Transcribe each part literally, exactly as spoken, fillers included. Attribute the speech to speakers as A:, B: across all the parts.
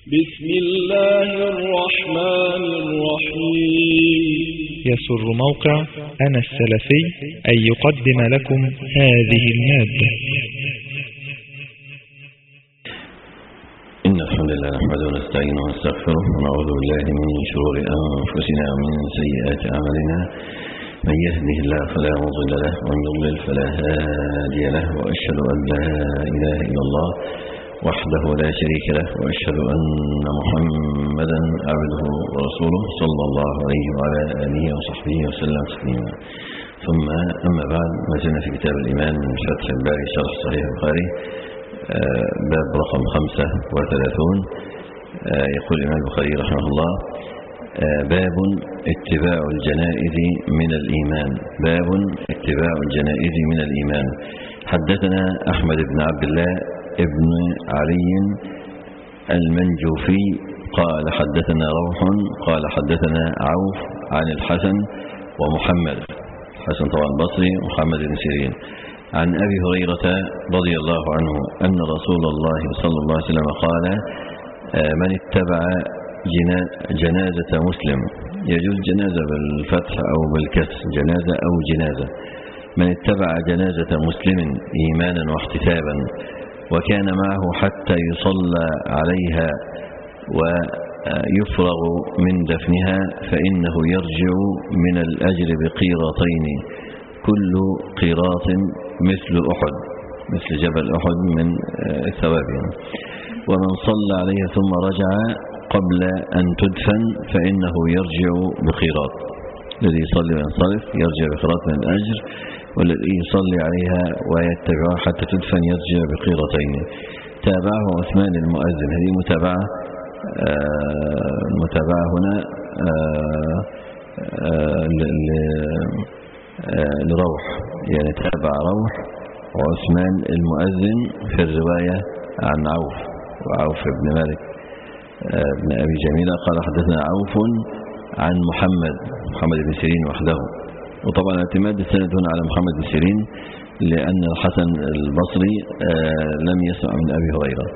A: بسم الله الرحمن الرحيم.
B: يسر موقع أنا السلفي أن يقدم لكم هذه المادة.
C: إن الحمد لله نحمده ونستعينه ونستغفره ونعوذ بالله من شرور أنفسنا ومن سيئات أعمالنا. من يهده الله فلا مضل له ومن يضلل فلا هادي له، وأشهد أن لا إله إلا الله وحده لا شريك له، وأشهد أن محمدا عبده ورسوله صلى الله عليه وعلى آله وصحبه وسلم تسليما. ثم أما بعد، ما زلنا في كتاب الإيمان من فتح الباري شرح صحيح البخاري، باب رقم خمسة وثلاثون. يقول الإمام البخاري رحمه الله: باب اتباع الجنائز من الإيمان. باب اتباع الجنائز من الإيمان. حدثنا أحمد بن عبد الله ابن علي المنجوفي قال حدثنا روح قال حدثنا عوف عن الحسن ومحمد، الحسن طبعا البصري، محمد بن سيرين، عن أبي هريرة رضي الله عنه أن رسول الله صلى الله عليه وسلم قال: من اتبع جنازة مسلم، يجوز جنازة بالفتح أو بالكسر، جنازة أو جنازة. من اتبع جنازة مسلم إيمانا واحتسابا وكان معه حتى يصلى عليها ويفرغ من دفنها فإنه يرجع من الأجر بقيراطين، كل قيراط مثل أحد، مثل جبل أحد من الثواب. ومن صلى عليها ثم رجع قبل أن تدفن فإنه يرجع بقيراط. الذي يصلي وينصرف يرجع بقيراط من الأجر، والذي يصلي عليها ويتبعها حتى تدفن يرجع بقيرتين. تابعه عثمان المؤذن. هذه متابعة آه المتابعة هنا آه آه آه لروح، يعني تابع روح وعثمان المؤذن في الرواية عن عوف، وعوف بن مالك آه بن أبي جميلة قال حدثنا عوف عن محمد محمد بن سيرين وحده. وطبعا اعتماد السند هنا على محمد بن سيرين لأن الحسن البصري آه لم يسمع من أبي هريرة،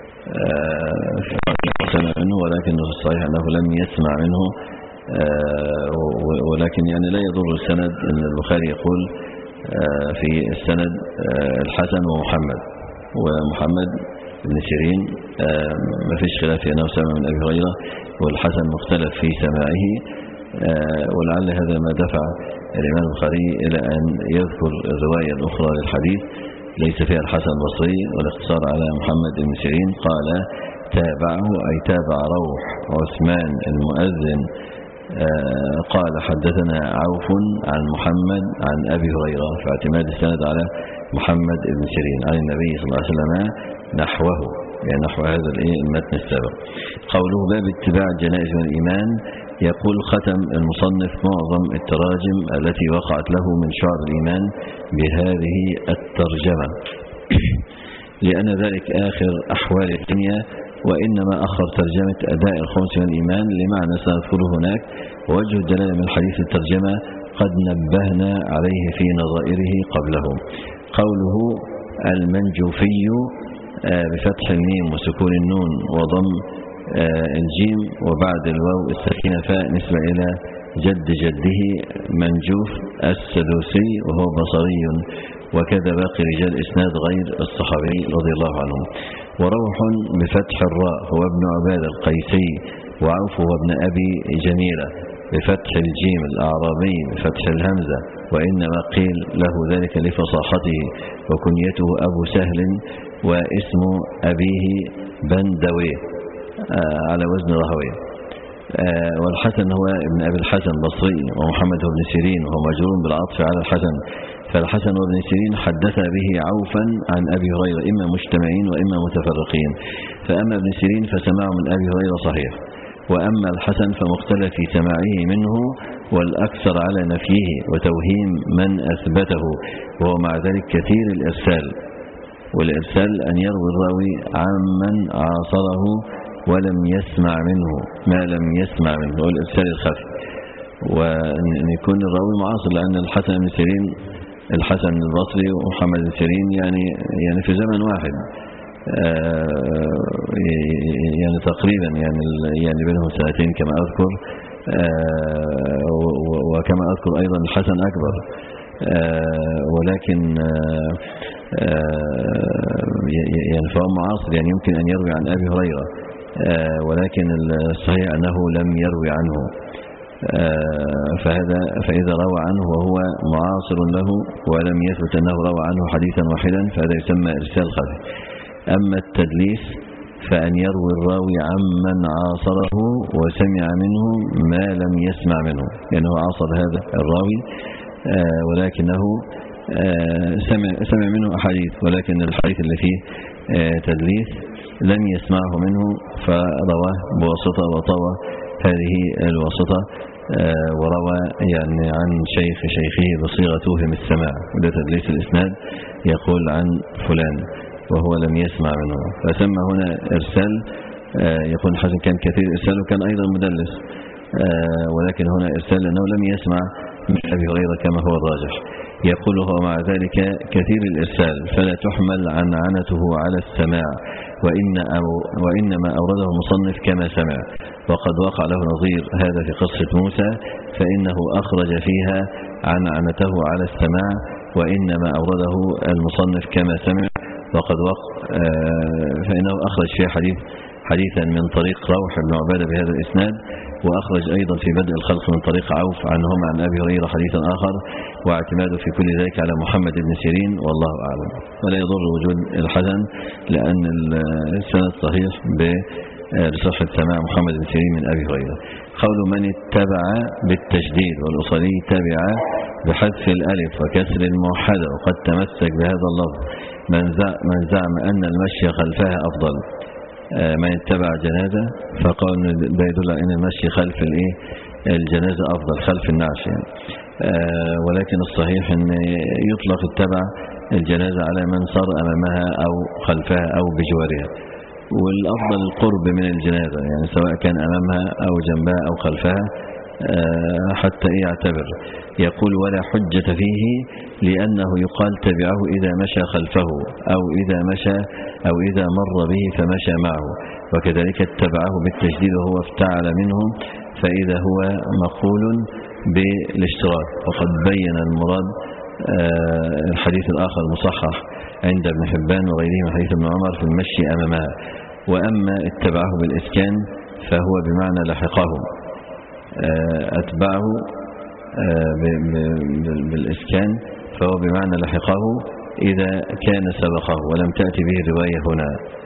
C: آه سمع منه، ولكن الصحيح أنه لم يسمع منه، آه ولكن يعني لا يضر السند أن البخاري يقول آه في السند آه الحسن ومحمد، ومحمد بن سيرين آه ما فيش خلاف أنه سمع من أبي هريرة، والحسن مختلف في سماعه. آه ولعل هذا ما دفع الإمام البخاري إلى أن يذكر الرواية الأخرى للحديث ليس فيها الحسن البصري والاقتصار على محمد بن سيرين. قال: تابعه أي تابع روح عثمان المؤذن. آه قال حدثنا عوف عن محمد عن أبي هريرة، فاعتماد السند على محمد بن سيرين عن النبي صلى الله عليه وسلم نحوه، يعني نحو هذا المتن السابق. قوله باب اتباع الجنائز من الإيمان. يقول ختم المصنف معظم التراجم التي وقعت له من شعب الإيمان بهذه الترجمة لأن ذلك آخر أحوال الدنيا، وإنما أخر ترجمة أداء الخمس من الإيمان لمعنى سنذكره هناك. ووجه الدلالة من حديث الترجمة قد نبهنا عليه في نظائره قبله. قوله المنجوفي بفتح الميم وسكون النون وضم الجيم وبعد الواو الساكنة فاء نسبة إلى جد جده منجوف السدوسي وهو بصري، وكذا باقي رجال إسناد غير الصحابي رضي الله عنهم. وروح بفتح الراء هو ابن عباد القيسي، وعوف هو ابن أبي جميلة بفتح الجيم الأعرابي بفتح الهمزة، وإنما قيل له ذلك لفصاحته، وكنيته أبو سهل واسم أبيه بندوي على وزن رهوي. والحسن هو ابن أبي الحسن البصري، ومحمد هو ابن سيرين وهو مجرور بالعطف على الحسن. فالحسن وابن سيرين حدث به عوفا عن أبي هريرة إما مجتمعين وإما متفرقين. فأما ابن سيرين فسماعه من أبي هريرة صحيح، وأما الحسن فمختلف في سماعه منه، والأكثر على نفيه وتوهيم من أثبته، وهو مع ذلك كثير الإرسال. والإرسال أن يروي الراوي عمن عاصره ولم يسمع منه ما لم يسمع منه، هو الإرسال الخفي، وأن يكون الراوي معاصر، لأن الحسن بن سيرين الحسن البصري ومحمد بن سيرين يعني يعني في زمن واحد، يعني تقريبا يعني يعني بينهم سنتين كما أذكر، وكما أذكر أيضا الحسن أكبر، ولكن يعني فهو معاصر، يعني يمكن أن يروي عن أبي هريرة، ولكن الصحيح أنه لم يروي عنه، فهذا فإذا روى عنه وهو معاصر له ولم يثبت أنه روى عنه حديثا واحدا فهذا يسمى إرسال خفي. أما التدليس فأن يروي الراوي عمن عاصره وسمع منه ما لم يسمع منه، لأنه يعني عاصر هذا الراوي ولكنه سمع, سمع منه أحاديث، ولكن الحديث اللي فيه تدليس لم يسمعه منه فرواه بواسطة وطوى هذه الواسطة وروى يعني عن شيخ شيخه بصيغة توهم السماع، وده تدليس الإسناد، يقول عن فلان وهو لم يسمع منه، فسمى هنا إرسال. يكون حسن كان كثير إرسال وكان أيضا مدلس، ولكن هنا إرسال لأنه لم يسمع من أبي هريرة كما هو الراجح. يقول هو مع ذلك كثير الإرسال فلا تحمل عنعنته على السماع، وإن أو وإنما أورده المصنف كما سمع، وقد وقع له نظير هذا في قصة موسى فإنه أخرج فيها عنعنته على السماع، وإنما أورده المصنف كما سمع، وقد وقع فإنه أخرج فيها حديث حديثا من طريق روح بن عبادة بهذا الإسناد، وأخرج أيضا في بدء الخلق من طريق عوف عنهم عن أبي هريرة حديثا آخر، واعتماده في كل ذلك على محمد بن سيرين والله أعلم. ولا يضر وجود الحسن لأن السند صحيح بصحة سماع محمد بن سيرين من أبي هريرة. قول من اتبع بالتشديد، والأصلي تبع بحذف الألف وكسر الموحدة، وقد تمسك بهذا اللفظ من زعم أن المشي خلفها أفضل. من اتبع جنازة فقال ده يدل على أن المشي خلف الايه الجنازة أفضل، خلف النعش يعني. ولكن الصحيح أن يطلق اتبع الجنازة على من صار أمامها أو خلفها أو بجوارها، والأفضل القرب من الجنازة يعني سواء كان أمامها أو جنبها أو خلفها حتى يعتبر. يقول ولا حجة فيه لأنه يقال تبعه إذا مشى خلفه أو إذا مشى أو إذا مر به فمشى معه، وكذلك اتبعه بالتشديد وهو افتعل منه فإذا هو مقول بالاشتراك. وقد بين المراد الحديث الآخر المصحح عند ابن حبان وغيره من حديث ابن عمر في المشي أمامها. وأما اتبعه بالإسكان فهو بمعنى لحقه، أتبعه بالإسكان فهو بمعنى لحقه إذا كان سبقه، ولم تأتي به الرواية هنا.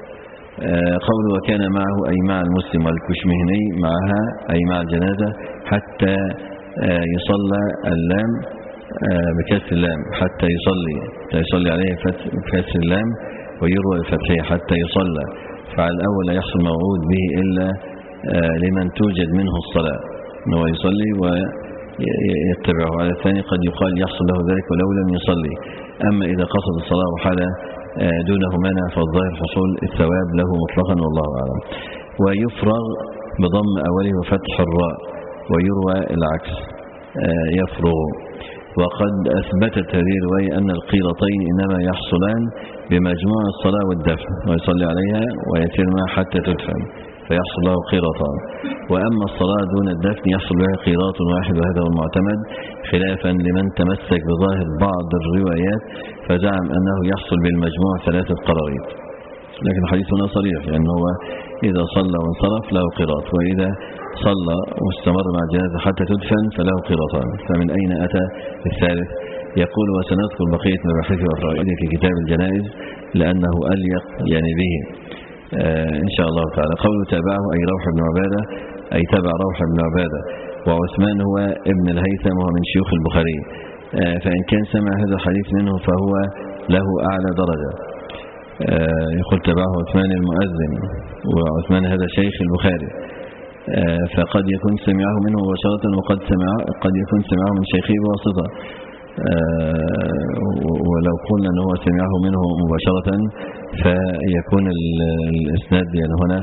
C: قول وكان معه أي مع المسلم والكشمهني معها أي مع الجنازة حتى يصلى اللام بكسر اللام حتى يصلي يصلي عليه بكسر اللام، ويروى الفتحية حتى يصلى، فعلى الأول لا يحصل موعود به إلا لمن توجد منه الصلاة أنه يصلي ويتبعه. على الثاني قد يقال يحصل له ذلك ولو لم يصلي. أما إذا قصد الصلاة وحال دونه منع فالظاهر حصول الثواب له مطلقا والله أعلم. ويفرغ بضم أوله وفتح الراء، ويروى العكس يفرغ. وقد أثبتت هذه الرواية أن القيرتين إنما يحصلان بمجموع الصلاة والدفن، ويصلي عليها ويتم حتى تدفن فيحصل له قيراطان. وأما الصلاة دون الدفن يحصل لها قيراط واحد، وهذا هو المعتمد، خلافا لمن تمسك بظاهر بعض الروايات فزعم أنه يحصل بالمجموع ثلاثة قراريط. لكن الحديث هنا صريح لأنه يعني هو إذا صلى وانصرف له قيراط، وإذا صلى واستمر مع الجنازة حتى تدفن فله قيراطان. فمن أين أتى الثالث؟ يقول وسنذكر بقية مباحثه وفوائده في كتاب الجنائز لأنه أليق يعني به آه إن شاء الله تعالى. قوله تابعه أي روح بن عبادة أي تبع روح بن عبادة، وعثمان هو ابن الهيثم وهو من شيوخ البخاري، آه فإن كان سمع هذا الحديث منه فهو له أعلى درجة. آه يقول تبعه عثمان المؤذن، وعثمان هذا شيخ البخاري، آه فقد يكون سمعه منه مباشرة، وقد سمع قد يكون سمعه من شيخه بواسطة. آه ولو قلنا أنه سمعه منه مباشرة فيكون الإسناد يعني هنا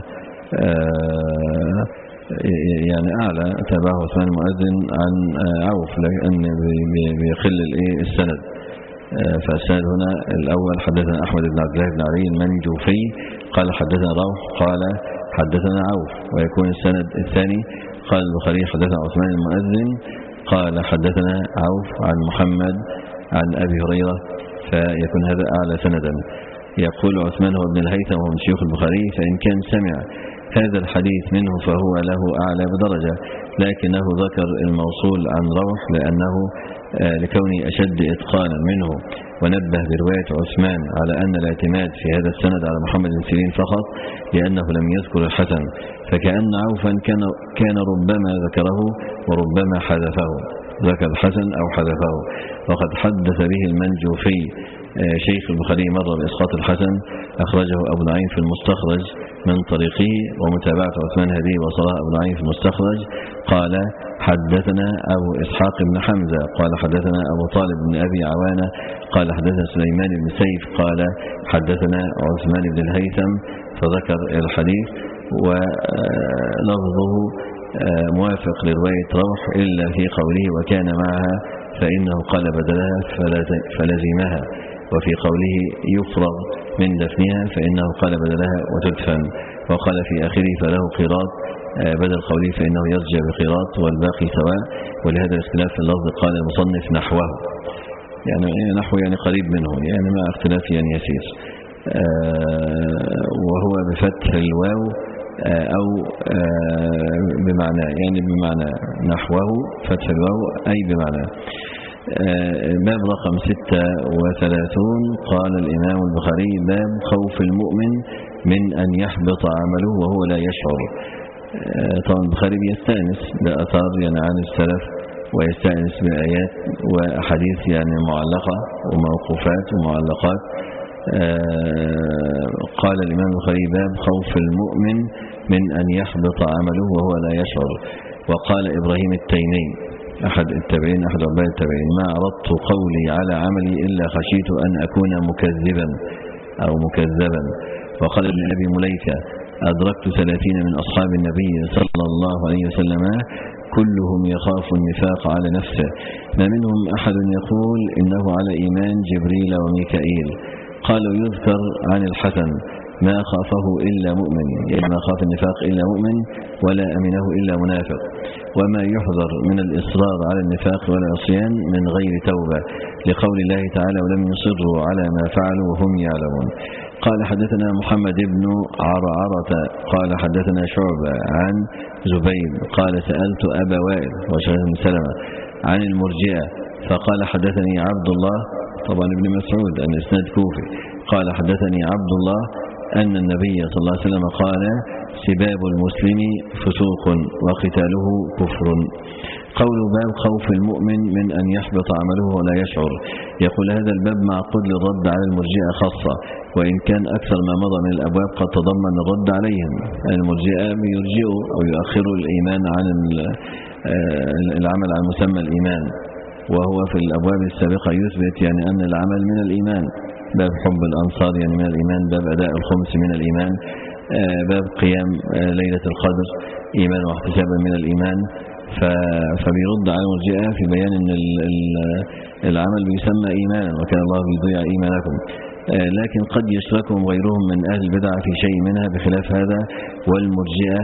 C: آه يعني أعلى. تابعه عثمان المؤذن عن عوف لأن بيقل السند، فالسند هنا الأول حدثنا أحمد بن عبد الله بن علي المنجوفي قال حدثنا روح قال حدثنا عوف. ويكون السند الثاني قال البخاري حدثنا عثمان المؤذن قال حدثنا عوف عن محمد عن أبي هريرة، فيكون هذا أعلى سندا. يقول عثمان هو ابن الهيثم وهو من شيوخ البخاري، فإن كان سمع هذا الحديث منه فهو له أعلى بدرجة، لكنه ذكر الموصول عن روح لأنه لكونه أشد إتقانا منه، ونبه برواية عثمان على أن الاعتماد في هذا السند على محمد بن سيرين فقط لأنه لم يذكر الحسن، فكأن عوفا كان, كان ربما ذكره وربما حذفه، ذكر الحسن أو حذفه. وقد حدث به المنجوفي شيخ البخاري مرة بإسقاط الحسن، أخرجه أبو نعيم في المستخرج من طريقه، ومتابعة عثمان هذه وصلها أبو نعيم في المستخرج. قال حدثنا أبو إسحاق بن حمزة قال حدثنا أبو طالب بن أبي عوانة قال حدثنا سليمان بن سيف قال حدثنا عثمان بن الهيثم، فذكر الحديث ولفظه موافق لرواية روح إلا في قوله وكان معها فإنه قال بدلها فلزمها، وفي قوله يفرغ من دفنها فإنه قال بدلها وتدفن، وقال في آخره فله قيراط بدل قوله فإنه يرجع بقيراط والباقي سواء. ولهذا الاختلاف في اللفظ قال المصنف نحوه، يعني نحو يعني قريب منه، يعني مع اختلاف يعني يسير، وهو بفتح الواو أو بمعنى يعني بمعنى نحوه فتح الواو أي بمعنى. باب رقم ستة وثلاثون قال الإمام البخاري باب خوف المؤمن من أن يحبط عمله وهو لا يشعر. طبعا البخاري بيستأنس بأثار يعني عن السلف، ويستأنس بآيات وأحاديث يعني معلقة وموقوفات ومعلقات. قال الإمام البخاري باب خوف المؤمن من أن يحبط عمله وهو لا يشعر. وقال إبراهيم التيمي أحد التابعين أحد عباد التابعين ما عرضت قولي على عملي إلا خشيت أن أكون مكذبا أو مكذبا. وقال ابن أبي مليكة أدركت ثلاثين من أصحاب النبي صلى الله عليه وسلم كلهم يخاف النفاق على نفسه، ما منهم أحد يقول إنه على إيمان جبريل وميكائيل. قالوا يذكر عن الحسن ما خافه إلا مؤمن، يعني ما خاف النفاق إلا مؤمن ولا أمنه إلا منافق، وما يحذر من الإصرار على النفاق والعصيان من غير توبة، لقول الله تعالى ولم يصروا على ما فعلوا وهم يعلمون. قال حدثنا محمد بن عرعرة قال حدثنا شعبة عن زبيد قال سألت أبا وائل وشيخ بن سلمة عن المرجئة فقال حدثني عبد الله، طبعا ابن مسعود أن إسناد كوفي، قال حدثني عبد الله أن النبي صلى الله عليه وسلم قال سباب المسلم فسوق وقتاله كفر. قول باب خوف المؤمن من أن يحبط عمله ولا يشعر. يقول هذا الباب معقود للرد على المرجئة خاصة، وإن كان أكثر ما مضى من الأبواب قد تضمن الرد عليهم. المرجئة يرجئوا أو يؤخروا الإيمان عن العمل عن مسمى الإيمان، وهو في الأبواب السابقة يثبت يعني أن العمل من الإيمان، باب حب الأنصار يعني من الإيمان، باب أداء الخمس من الإيمان، باب قيام ليلة القدر إيمان واحتسابا من الإيمان. فبيرد على المرجئة في بيان أن العمل بيسمى إيمانا وكان الله بيضيع إيمانكم، لكن قد يشركهم غيرهم من أهل البدع في شيء منها بخلاف هذا. والمرجئة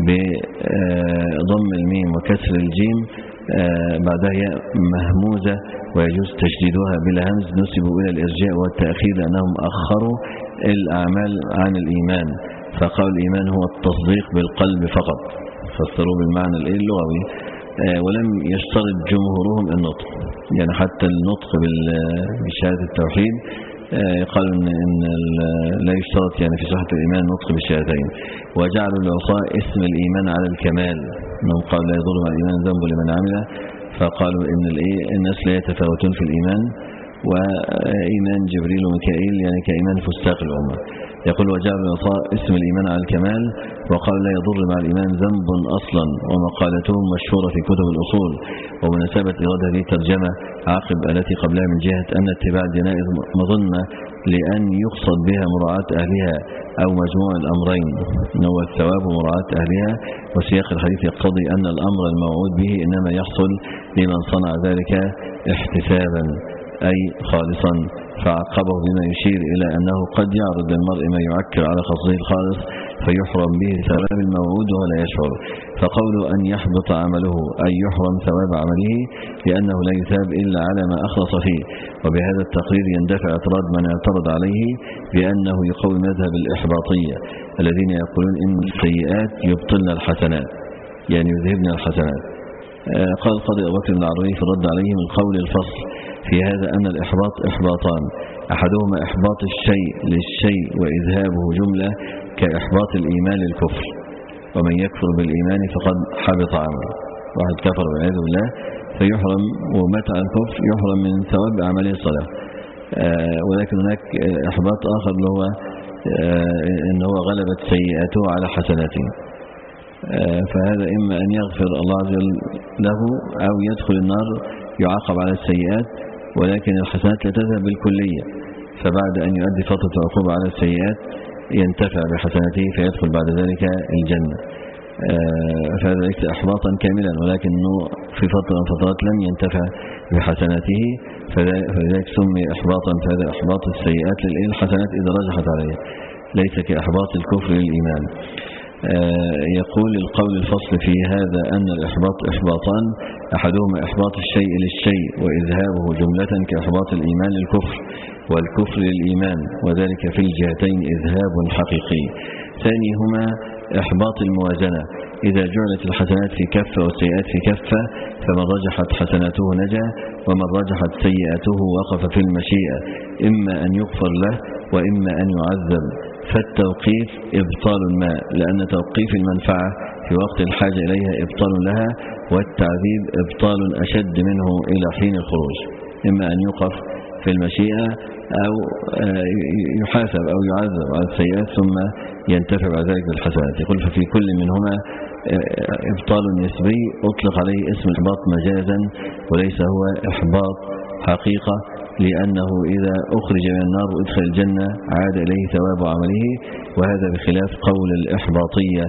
C: بضم الميم وكسر الجيم بعدها ياء مهموزة ويجوز تشديدها بلا همز نسبوا إلى الإرجاء والتأخير لأنهم أخروا الأعمال عن الإيمان، فقال الإيمان هو التصديق بالقلب فقط، فسروا بالمعنى اللغوي، ولم يشترط جمهورهم النطق، يعني حتى النطق بشهادة التوحيد قالوا إن, إن لا يشترط يعني في صحة الإيمان النطق بالشهادتين. وجعلوا العصاء اسم الإيمان على الكمال، من قال لا يضر مع الإيمان ذنب لمن عمله، فقالوا إن الناس لا يتفاوتون في الإيمان، وإيمان جبريل وميكائيل يعني كإيمان فستاق الأمة. يقول وجعلوا العصاء اسم الإيمان على الكمال، وقال لا يضر مع الإيمان ذنب أصلا، ومقالتهم مشهورة في كتب الأصول. ومناسبة إيراد هذه الترجمة عقب التي قبلها من جهة أن اتباع الجنائز مظنة لأن يقصد بها مراعاة أهلها أو مجموع الأمرين، هو الثواب ومراعاة أهلها، وسياق الحديث يقتضي أن الأمر الموعود به إنما يحصل لمن صنع ذلك احتسابا. أي خالصا، فعقبه بما يشير إلى أنه قد يعرض للمرء ما يعكر على قصده الخالص فيحرم به ثواب الموعود ولا يشعر. فقوله أن يحبط عمله أي يحرم ثواب عمله لأنه لا يثاب إلا على ما أخلص فيه. وبهذا التقرير يندفع اعتراض من اعترض عليه بأنه يقوي مذهب الإحباطية الذين يقولون إن السيئات يبطلن الحسنات، يعني يذهبن الحسنات. قال القاضي أبو بكر بن العربي في الرد عليه من قول الفصل في هذا أن الإحباط إحباطان، أحدهما إحباط الشيء للشيء وإذهابه جملة كإحباط الإيمان للكفر، ومن يكفر بالإيمان فقد حبط عمله. واحد كفر والعياذ بالله فيحرم، ومتى الكفر يحرم من ثواب أعماله الصلاة. آه ولكن هناك إحباط آخر اللي هو آه إن هو غلبت سيئاته على حسناته، آه فهذا إما أن يغفر الله عز وجل له أو يدخل النار يعاقب على السيئات، ولكن الحسنات لا تذهب بالكلية، فبعد أن يؤدي فترة العقوبة على السيئات ينتفع بحسناته فيدخل بعد ذلك الجنة. آه فهذا ليس إحباطا كاملا، ولكنه في فترة من فترات لم ينتفع بحسناته فذلك سمي إحباطا. فهذا إحباط السيئات للحسنات إذا رجحت عليه، ليس كإحباط الكفر للإيمان. آه يقول القول الفصل في هذا أن الإحباط إحباطان، أحدهما إحباط الشيء للشيء وإذهابه جملة كإحباط الإيمان للكفر والكفر للإيمان، وذلك في الجهتين إذهاب حقيقي. ثانيهما إحباط الموازنة، إذا جعلت الحسنات في كفة والسيئات في كفة فمن رجحت حسناته نجا ومن رجحت سيئاته وقف في المشيئة، إما أن يغفر له وإما أن يعذب. فالتوقيف إبطال الماء، لأن توقيف المنفعة في وقت الحاجة إليها إبطال لها، والتعذيب إبطال أشد منه إلى حين الخروج، إما أن يوقف في المشيئة أو يحاسب أو يعذب على السيئات ثم ينتفع بعد ذلك بالحسنات. يقول ففي كل منهما إبطال نسبي أطلق عليه اسم الإحباط مجازا وليس هو إحباط حقيقة، لأنه إذا أخرج من النار وإدخل الجنة عاد إليه ثواب عمله، وهذا بخلاف قول الإحباطية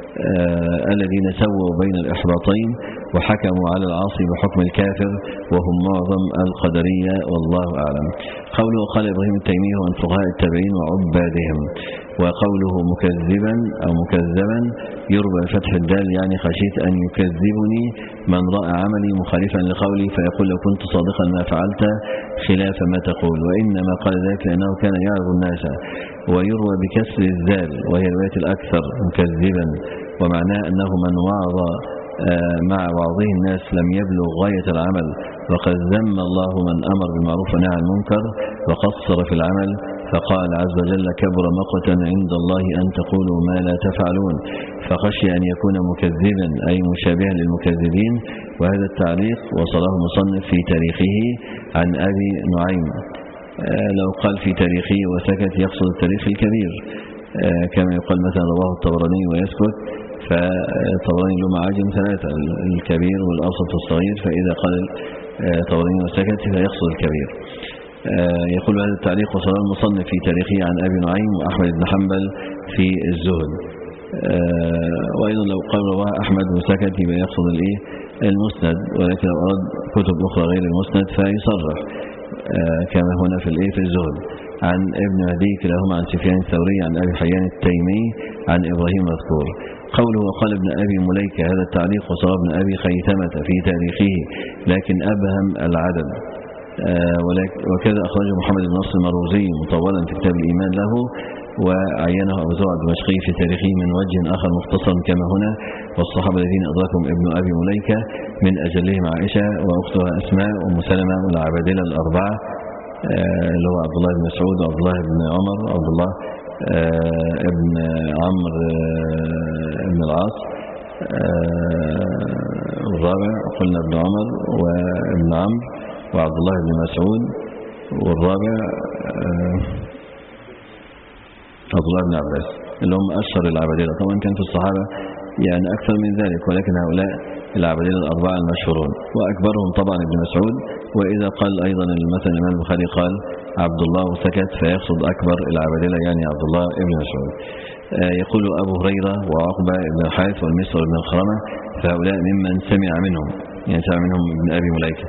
C: آه الذين سووا بين الإحباطين وحكموا على العاصي بحكم الكافر وهم معظم القدرية والله أعلم. قوله قال إبراهيم التيمي عن فقهاء التابعين وعبادهم، وقوله مكذبا أو مكذبا يربى فتح الدال، يعني خشيت أن يكذبني من رأى عملي مخالفا لقولي فيقول لو كنت صادقا ما فعلت خلاف ما تقول، وإنما قال ذلك لأنه كان يعرض الناس. ويروى بكسر الذال وهي رواية الأكثر مكذبا، ومعناه أنه من وعظ مع بعضه الناس لم يبلغ غاية العمل، وقد ذم الله من أمر بالمعروف ونهى عن المنكر وقصر في العمل، فقال عز وجل كبر مقتا عند الله أن تقولوا ما لا تفعلون، فخشي أن يكون مكذبا أي مشابها للمكذبين. وهذا التعليق وصله مصنف في تاريخه عن أبي نعيم، لو قال في تاريخه وسكت يقصد التاريخ الكبير، كما يقال مثلا رواه الطبراني ويسكت، فالطبراني له معاجم ثلاثة، الكبير والأوسط والصغير، فإذا قال الطبراني وسكت فيقصد الكبير. يقول هذا التعليق وصله المصنف في تاريخه عن أبي نعيم وأحمد بن حنبل في الزهد. وأيضا لو قال رواه أحمد وسكت يبقى يقصد الإيه المسند، ولكن لو أراد كتب أخرى غير المسند فيصرح كما هنا في الإيه في الزهد. عن ابن مهدي كلاهما عن سفيان الثوري عن أبي حيان التيمي عن إبراهيم مذكور. قوله وقال ابن أبي مليكة، هذا التعليق وصار ابن أبي خيثمة في تاريخه لكن أبهم العدد. آه وكذا أخرجه محمد بن نصر المروزي مطولا في كتاب الإيمان له، وعينه أبو زرع الدمشقي في تاريخه من وجه آخر مختصر كما هنا. والصحابة الذين أدركهم ابن أبي مليكة من أجلهم عائشة وأختها أسماء وأم سلمة والعبادلة الأربعة، آه اللي هو عبد الله بن مسعود وعبد الله بن عمر وعبد الله آه ابن عمرو آه بن العاص، آه والرابع قلنا ابن عمر وابن عمرو وعبد الله بن مسعود، والرابع آه عبد الله بن عباس اللي هم أشهر العبادلة. طبعا كان في الصحابة يعني أكثر من ذلك، ولكن هؤلاء العبادلة الأربعة المشهورون، وأكبرهم طبعا ابن مسعود. وإذا قال أيضا مثلا الإمام البخاري قال عبد الله وسكت فيقصد أكبر العبادلة يعني عبد الله ابن مسعود. آه يقول أبو هريرة وعقبة ابن الحارث والمسور ابن الخرمة، فهؤلاء ممن سمع منهم، يعني سمع منهم ابن أبي مليكة.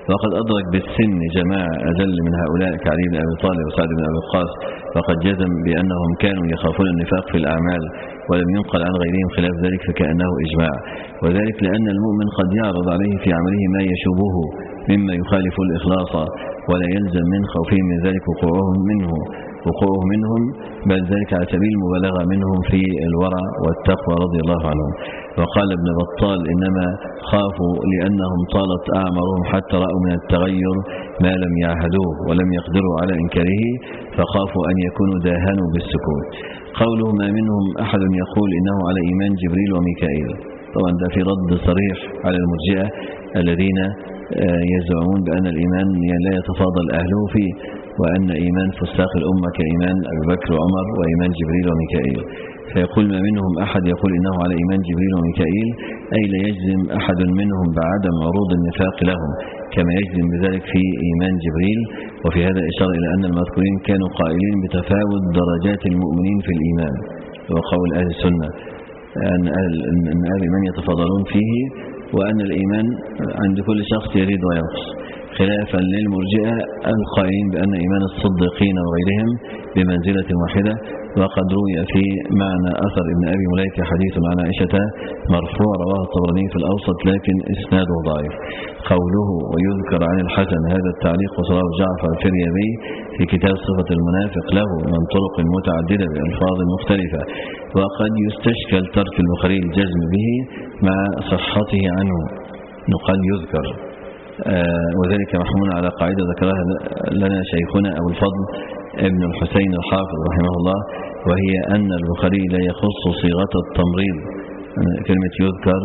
C: وقد أدرك بالسن جماعة أجل من هؤلاء كعلي بن أبي طالب وسعد بن أبي وقاص، وقد جزم بأنهم كانوا يخافون النفاق في الأعمال، ولم ينقل عن غيرهم خلاف ذلك فكأنه إجماع. وذلك لأن المؤمن قد يعرض عليه في عمله ما يشوبه مما يخالف الإخلاص، ولا يلزم من خوفهم من ذلك وقوعهم منه وقوعه منهم، بل ذلك على سبيل المبالغة منهم في الورع والتقوى رضي الله عنهم. وقال ابن بطال إنما خافوا لأنهم طالت أعمارهم حتى رأوا من التغير ما لم يعهدوه ولم يقدروا على إنكاره، فخافوا أن يكونوا داهنوا بالسكوت. قوله ما منهم أحد يقول إنه على إيمان جبريل وميكائيل، طبعا ده في رد صريح على المرجئة الذين يزعمون بأن الإيمان لا يتفاضل أهله فيه، وأن إيمان فساق الأمة كإيمان أبي بكر وعمر وإيمان جبريل وميكائيل. فيقول ما منهم أحد يقول إنه على إيمان جبريل وميكائيل، أي لا يجزم أحد منهم بعدم عروض النفاق لهم كما يجزم بذلك في إيمان جبريل. وفي هذا إشارة إلى أن المذكورين كانوا قائلين بتفاوت درجات المؤمنين في الإيمان، وقول أهل السنة أن أهل, أن أهل الإيمان يتفاضلون فيه، وأن الإيمان عند كل شخص يزيد وينقص، خلافا للمرجئة القائلين بأن إيمان الصديقين وغيرهم بمنزلة واحدة. وقد روي في معنى أثر ابن أبي مليكة حديث عن عائشة مرفوع رواه الطبراني في الأوسط لكن إسناده ضعيف. قوله ويذكر عن الحسن، هذا التعليق وصله جعفر الفريابي في كتاب صفة المنافق له من طرق متعددة بألفاظ مختلفة، وقد يستشكل ترك البخاري الجزم به مع صحته عنه، قد يذكر آه وذلك محمول على قاعدة ذكرها لنا شيخنا أبو الفضل ابن الحسين الحافظ رحمه الله، وهي أن البخاري لا يخص صيغة التمريض، كلمة يذكر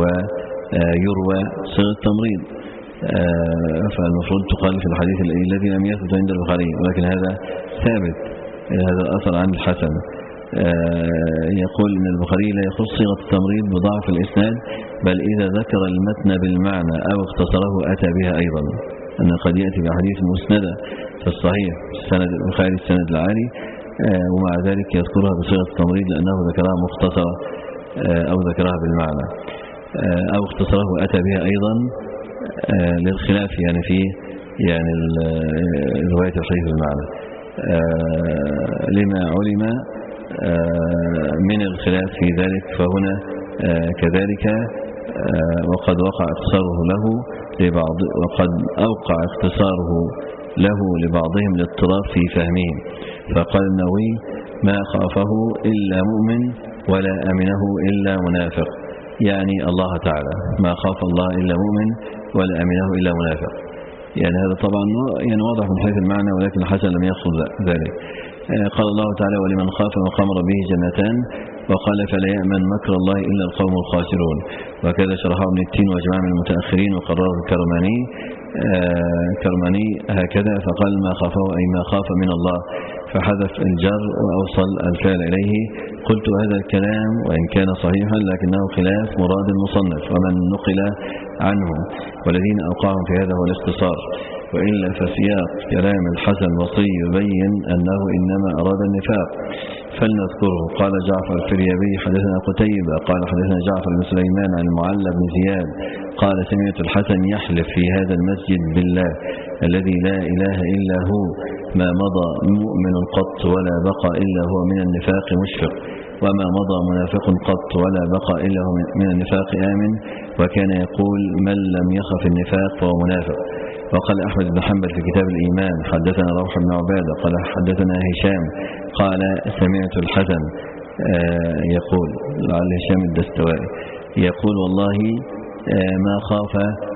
C: ويروى صيغة تمريض، آه فالمفروض تقال في الحديث الذي لم يثبت عند البخاري، ولكن هذا ثابت هذا الأثر عن الحسن. آه يقول إن البخاري لا يخص صيغة التمريض بضعف الإسناد، بل إذا ذكر المتن بالمعنى أو اختصره أتى بها أيضا، أن قد يأتي بحديث مسندة في الصحيح السند البخاري السند العالي آه ومع ذلك يذكرها بصيغة التمريض لأنه ذكرها مختصرة آه أو ذكرها بالمعنى آه أو اختصره أتى بها أيضا آه للخلاف يعني في يعني رواية الحديث بالمعنى آه لما علم من الخلاف في ذلك، فهنا كذلك وقد وقع اختصاره له لبعض وقد أوقع اختصاره له لبعضهم الاضطراب في فهمهم، فقال النووي ما خافه إلا مؤمن ولا أمنه إلا منافق، يعني الله تعالى ما خاف الله إلا مؤمن ولا أمنه إلا منافق، يعني هذا طبعا يعني واضح من حيث المعنى، ولكن الحسن لم يقصد ذلك. قال الله تعالى ولمن خاف مقام ربه جنتان، وقال فلا يأمن مكر الله إلا القوم الخاسرون، وكذا شرحه ابن التين وجماعة من المتأخرين وقرره الكرماني آه كرماني هكذا، فقال ما خافه أي ما خاف من الله، فحذف الجر وأوصل الفعل إليه. قلت هذا الكلام وإن كان صحيحا لكنه خلاف مراد المصنف ومن نقل عنه، والذين أوقعهم في هذا هو الاختصار، وإلا فسياق كلام الحسن البصري يبين أنه إنما أراد النفاق فلنذكره. قال جعفر الفريابي حدثنا قتيبة قال حدثنا جعفر بن سليمان عن المعلى بن زياد قال سمعت الحسن يحلف في هذا المسجد بالله الذي لا إله إلا هو ما مضى مؤمن قط ولا بقى إلا هو من النفاق مشفق، وما مضى منافق قط ولا بقى إلا هو من النفاق آمن، وكان يقول من لم يخف النفاق فهو منافق. وقال أحمد بن حنبل في كتاب الإيمان حدثنا روح بن عبادة قال حدثنا هشام قال سمعت الحسن يقول لعل هشام الدستوائي يقول والله ما خاف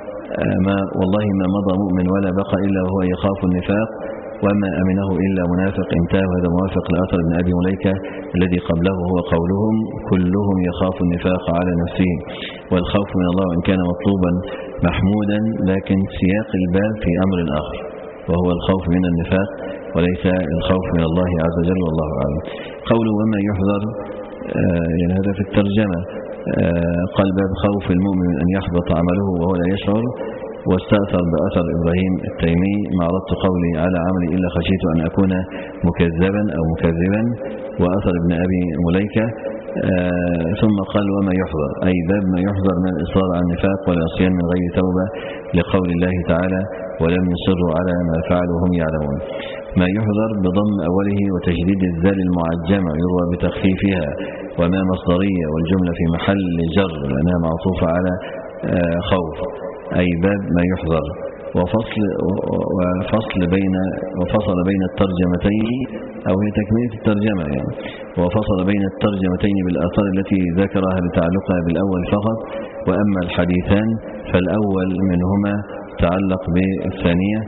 C: ما والله ما مضى مؤمن ولا بقى إلا وهو يخاف النفاق وما أمنه إلا منافق. انتهى. هذا موافق لأثر ابن أبي مليكة الذي قبله هو قولهم كلهم يخاف النفاق على نفسه، والخوف من الله وإن كان مطلوبا محمودا لكن سياق الباب في أمر آخر وهو الخوف من النفاق وليس الخوف من الله عز وجل والله أعلم. قوله وما يحذر آه يعني هذا في الترجمة آه قال باب خوف المؤمن أن يحبط عمله وهو لا يشعر، واستأثر بأثر إبراهيم التيمي مع رد قولي على عملي إلا خشيت أن أكون مكذبا أو مكذبا، وأثر ابن أبي مليكة آه ثم قال وما يحذر، أي باب ما يحذر من الإصرار على النفاق والعصيان من غير توبة، لقول الله تعالى ولم يصروا على ما فعلوا هم يعلمون. ما يحذر بضم أوله وتجديد الذال المعجمة يروى بتخفيفها، وما مصدرية والجملة في محل جر لأنها معطوفة على آه خوف، أي باب ما يحذر. وفصل وفصل بين وفصل بين الترجمتين، أو هي تكملة الترجمة يعني، وفصل بين الترجمتين بالآثار التي ذكرها لتعلقها بالأول فقط، وأما الحديثان فالأول منهما تعلق بالثانية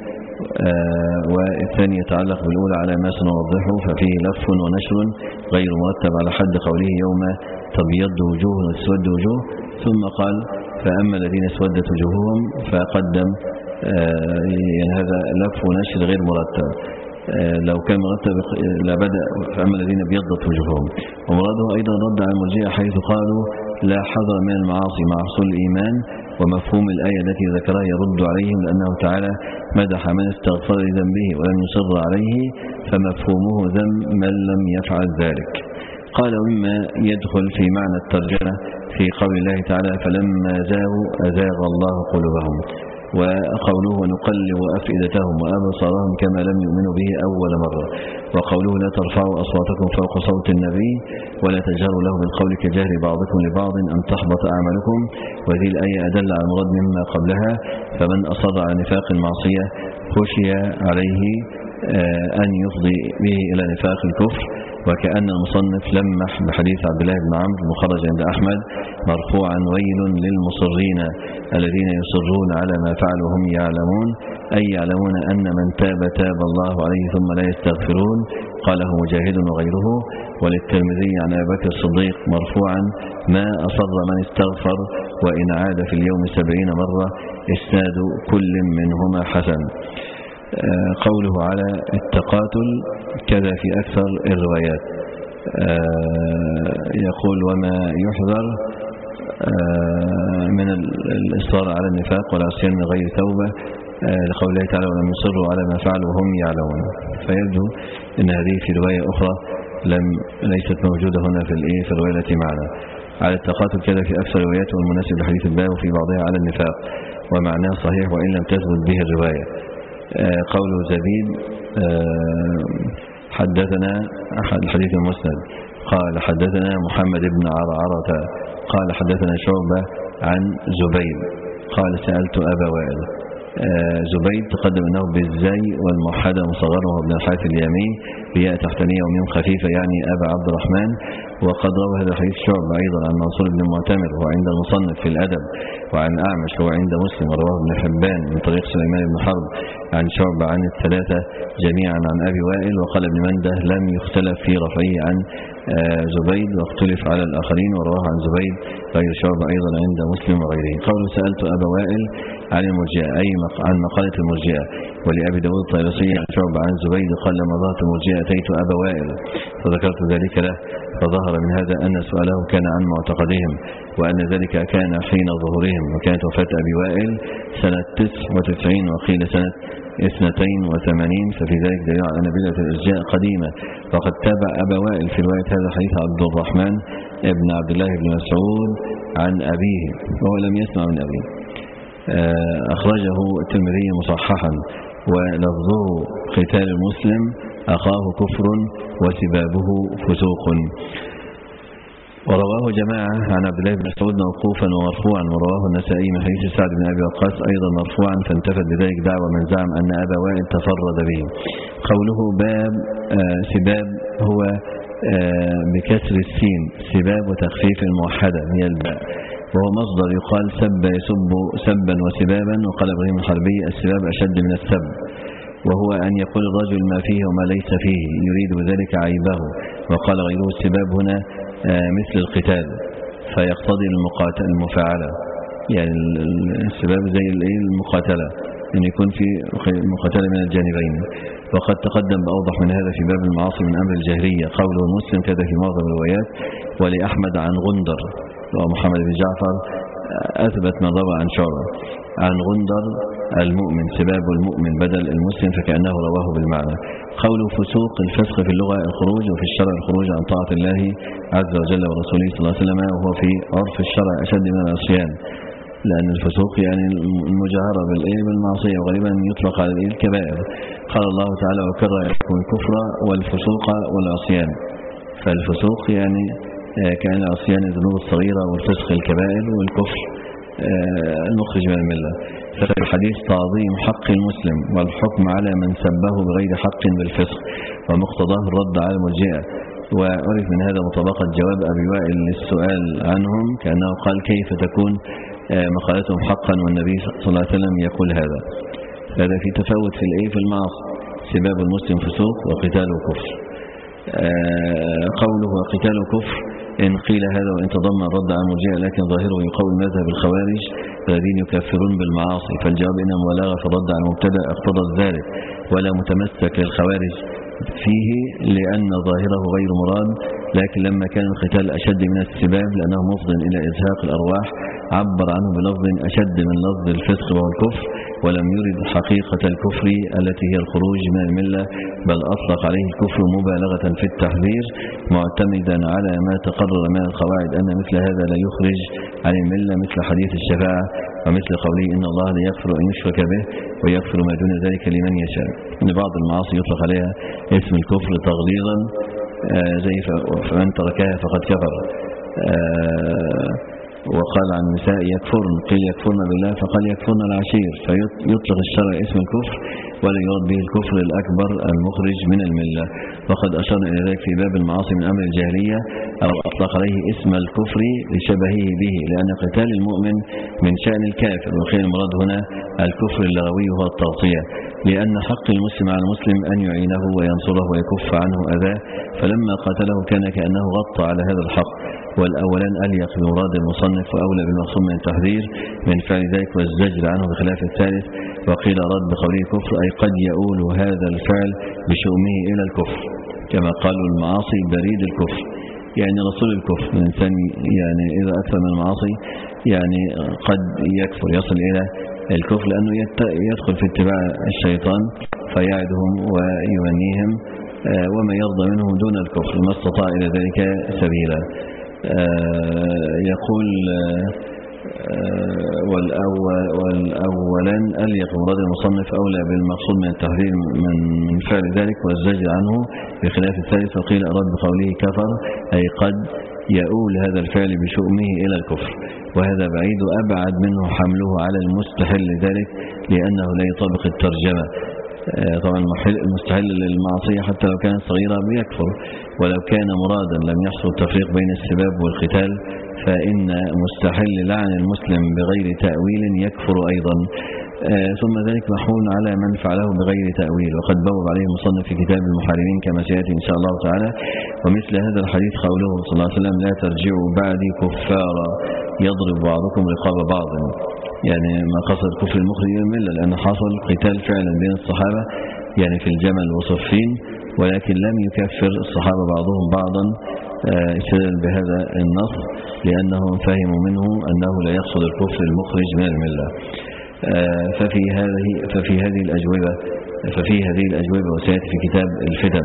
C: آه والثانية تعلق بالأولى على ما سنوضحه، ففيه لف ونشر غير مرتب على حد قوله يوم تبيض وجوه وتسود وجوه، ثم قال فأما الذين اسودت وجوههم فقدم آه يعني هذا لف ونشر غير مرتب، آه لو كان مرتب لبدأ فأما الذين ابيضت وجوههم. ومراده أيضا رد على المرجئة حيث قالوا لا حذر من المعاصي مع حصول الإيمان، ومفهوم الآية التي ذكرها يرد عليهم لأنه تعالى مدح من استغفر لذنبه ولم يصر عليه، فمفهومه ذم من لم يفعل ذلك. قال ومما يدخل في معنى الترجمة في قول الله تعالى فلما زاغوا أزاغ الله قلوبهم، وقوله نقلب أفئدتهم وأبصارهم كما لم يؤمنوا به أول مرة، وقوله لا ترفعوا أصواتكم فوق صوت النبي ولا تجهروا له بالقول كجهر بعضكم لبعض أن تحبط أعمالكم. وهذه الآية أدل على المراد مما قبلها، فمن أصر على نفاق المعصية خشي عليه أن يفضي به إلى نفاق الكفر. وكأن المصنف لمح بحديث عبد الله بن عمرو المخرج عند أحمد مرفوعا ويل للمصرين الذين يصرون على ما فعلوا وهم يعلمون، أي يعلمون أن من تاب تاب الله عليه ثم لا يستغفرون. قاله مجاهد وغيره. وللترمذي عن أبي بكر الصديق مرفوعا ما أصر من استغفر وإن عاد في اليوم سبعين مرة، إسناد كل منهما حسن. قوله على التقاتل كذا في أكثر الروايات. يقول وما يحذر من الإصرار على النفاق والعصيان من غير توبة، لقول الله تعالى ولم يصروا على ما فعلوا وهم يعلمون. فيبدو أن هذه في رواية أخرى لم ليست موجودة هنا في الإيه في الرواية التي معنا. على التقاتل كذا في أكثر الروايات والمناسب لحديث الباب وفي بعضها على النفاق، ومعناه صحيح وإن لم تثبت به الرواية. قوله زبيد حدثنا أحد الحديث المسند قال حدثنا محمد بن عرعرة قال حدثنا شعبة عن زبيد قال سألت أبا وائل. زبيد تقدم أنه بالزي والموحدة مصغر وهو ابن الحارث اليامي بياء تحتانية وميم خفيفة يعني أبا عبد الرحمن. وقد روى هذا الحديث شعبة أيضا عن منصور بن المعتمر وهو عند المصنف في الأدب، وعن أعمش هو عند مسلم، ورواه ابن حبان من طريق سليمان بن حرب عن شعبة عن الثلاثة جميعا عن أبي وائل. وقال ابن منده لم يختلف في رفعه عن زبيد واختلف على الآخرين، ورواه عن زبيد غير شعبة أيضا عند مسلم وغيره. قول سألت أبا وائل عن المرجئة أي عن مقالة المرجئة. ولأبي داود الطيالسي عن شعبة عن زبيد قال لما ظهرت المرجئة أتيت أبا وائل فذكرت ذلك له، فظهر من هذا أن سؤاله كان عن معتقدهم، وأن ذلك كان حين ظهورهم. وكانت وفاة أبي وائل سنة تسع وتسعين وقيل سنة اثنتين وثمانين، ففي ذلك دليل على أن بدعة الإرجاء قديمة. وقد تابع أبا وائل في رواية هذا حديث عبد الرحمن ابن عبد الله بن مسعود عن أبيه وهو لم يسمع من أبيه. أخرجه الترمذي مصححا ولفظه قتال المسلم أخاه كفر وسبابه فسوق. ورواه جماعة عن عبد الله بن مسعود موقوفا ومرفوعا، ورواه النسائي من حديث سعد بن أبي وقاص أيضا مرفوعا، فانتفت بذلك دعوة من زعم أن أبا وائل تفرد به. قوله باب آه سباب هو آه بكسر السين سباب وتخفيف الموحدة هي الباء، وهو مصدر يقال سب يسب سبا وسبابا. وقال ابراهيم الحربي السباب أشد من السب، وهو أن يقول الرجل ما فيه وما ليس فيه يريد بذلك عيبه. وقال غيره السباب هنا آه مثل القتال فيقتضي المقاتل المفاعلة، يعني السباب زي المقاتلة أن يكون في مقاتلة من الجانبين. وقد تقدم بأوضح من هذا في باب المعاصي من أمر الجاهلية. قوله المسلم كذا في معظم الروايات. ولأحمد عن غندر ومحمد بن جعفر أثبت من روى عن شعبة عن غندر المؤمن سباب المؤمن بدل المسلم فكأنه رواه بالمعنى. قوله فسوق الفسق في اللغة الخروج، وفي الشرع الخروج عن طاعة الله عز وجل ورسوله صلى الله عليه وسلم، وهو في عرف الشرع أشد من العصيان، لأن الفسوق يعني المجاهرة بالإيه بالمعصية، وغالبا يطلق على الإيه الكبائر. قال الله تعالى وكره إليكم الكفر والفسوق والعصيان، فالفسوق يعني كان العصيان الذنوب الصغيرة، والفسق الكبائر، والكفر المخرج من الملة. ففي الحديث تعظيم حق المسلم والحكم على من سبه بغير حق بالفسق، ومقتضاه الرد على المرجئة. وعرف من هذا مطابقة جواب أبي وائل للسؤال عنهم، كأنه قال كيف تكون مقالتهم حقا والنبي صلى الله عليه وسلم يقول هذا. هذا في تفاوت في الايه في المعاصي، سباب المسلم فسوق وقتاله كفر. قوله وقتاله كفر إن قيل هذا وإن تضمن رد عن المرجئة، لكن ظاهره يقوي مذهب الخوارج الذين يكفرون بالمعاصي، فالجواب إنها مبالغة في الرد عن المبتدأ اقتضت ذلك، ولا متمسك للخوارج فيه لأن ظاهره غير مراد. لكن لما كان القتال أشد من السباب لأنه مفض إلى إزهاق الأرواح، عبر عنه بلفظ أشد من لفظ الفسق وهو الكفر، ولم يرد حقيقة الكفر التي هي الخروج من الملة، بل أطلق عليه الكفر مبالغة في التحذير، معتمدا على ما تقرر من القواعد أن مثل هذا لا يخرج عن الملة، مثل حديث الشفاعة، ومثل قوله إن الله لا يغفر أن يشرك به ويغفر ما دون ذلك لمن يشاء. إن بعض المعاصي يطلق عليها اسم الكفر تغليظا، زي فمن تركها فقد كفر. وقال عن النساء يكفرن، قيل يكفرن بالله فقال يكفرن العشير، فيطلق الشرع اسم الكفر ولا يراد به الكفر الأكبر المخرج من الملة. وقد أشار إلى ذلك في باب المعاصي من أمر الجاهلية، أو أطلق عليه اسم الكفر لشبهه به، لأن قتال المؤمن من شأن الكافر، وخير المراد هنا الكفر اللغوي هو التغطية، لأن حق المسلم على المسلم أن يعينه وينصره ويكف عنه أذاه، فلما قاتله كان كأنه غطى على هذا الحق. والأولان أليق بمراد المصنف وأولى بالمقصود من التحذير من فعل ذلك والزجر عنه بخلاف الثالث. وقيل رد بقوله كفر أي قد يؤول هذا الفعل بشؤمه إلى الكفر، كما قالوا المعاصي بريد الكفر، يعني رسول الكفر. الإنسان يعني إذا أكثر من المعاصي يعني قد يكفر، يصل إلى الكفر، لأنه يدخل في اتباع الشيطان فيعدهم ويمنيهم وما يرضى منهم دون الكفر ما استطاع إلى ذلك سبيلا. يقول والأولا أليق مراد المصنف أولى بالمقصود من التحذير من فعل ذلك والزجر عنه بخلاف الثالث. وقيل أراد بقوله كفر أي قد يؤول هذا الفعل بشؤمه إلى الكفر، وهذا بعيد أبعد منه حمله على المستحل لذلك، لأنه لا يطابق الترجمة. طبعا المستحل للمعصية حتى لو كانت صغيرة بيكفر، ولو كان مرادا لم يحصل التفريق بين السباب والقتال، فإن مستحل لعن المسلم بغير تأويل يكفر أيضا. ثم ذلك محمول على من فعله بغير تأويل، وقد بوب عليه المصنف في كتاب المحارمين كما سيأتي إن شاء الله تعالى. ومثل هذا الحديث قوله صلى الله عليه وسلم لا ترجعوا بعدي كفارا يضرب بعضكم رقاب بعض، يعني ما قصد كفر المخرج من الملة، لأن حصل قتال فعلا بين الصحابة يعني في الجمل وصفين، ولكن لم يكفر الصحابة بعضهم بعضا استدل بهذا النص، لأنهم فهموا منه أنه لا يقصد الكفر المخرج من الملة. ففي هذه ففي هذه الأجوبة ففي هذه الأجوبة وسيأتي في كتاب الفتن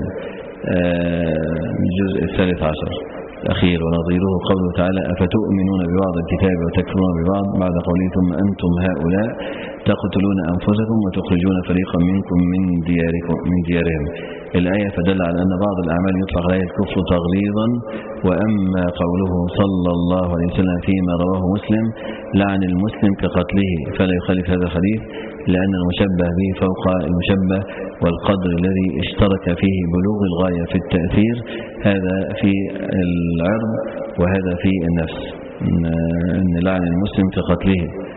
C: الجزء الثالث عشر الأخير ونظيره قوله تعالى أفتؤمنون ببعض الكتاب وتكفرون ببعض، بعد قوله ثم أنتم هؤلاء تقتلون أنفسكم وتخرجون فريقا منكم من دياركم من ديارهم. الآية فدل على أن بعض الأعمال يطلق عليها الكفر تغليظا. وأما قوله صلى الله عليه وسلم فيما رواه مسلم لعن المسلم كقتله، فلا يخالف هذا الحديث، لأن المشبه به فوق المشبه، والقدر الذي اشترك فيه بلوغ الغاية في التأثير، هذا في العرض وهذا في النفس، أن لعن المسلم كقتله،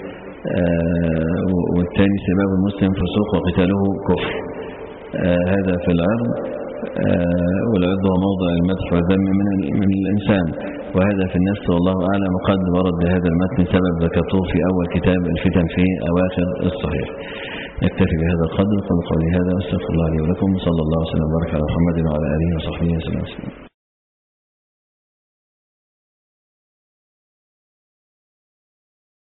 C: والثاني سباب المسلم فسوق وقتاله كفر، هذا في العرض، والعرض هو موضع المدح والذم من من الإنسان، وهذا في النفس والله أعلم. وقد ورد بهذا المتن سبب ذكرته في أول كتاب الفتن في أواخر الصحيح. نكتفي بهذا القدر. قل قولي هذا واستغفر الله لي ولكم، صلى الله وسلم وبارك على محمد وعلى آله وصحبه وسلم.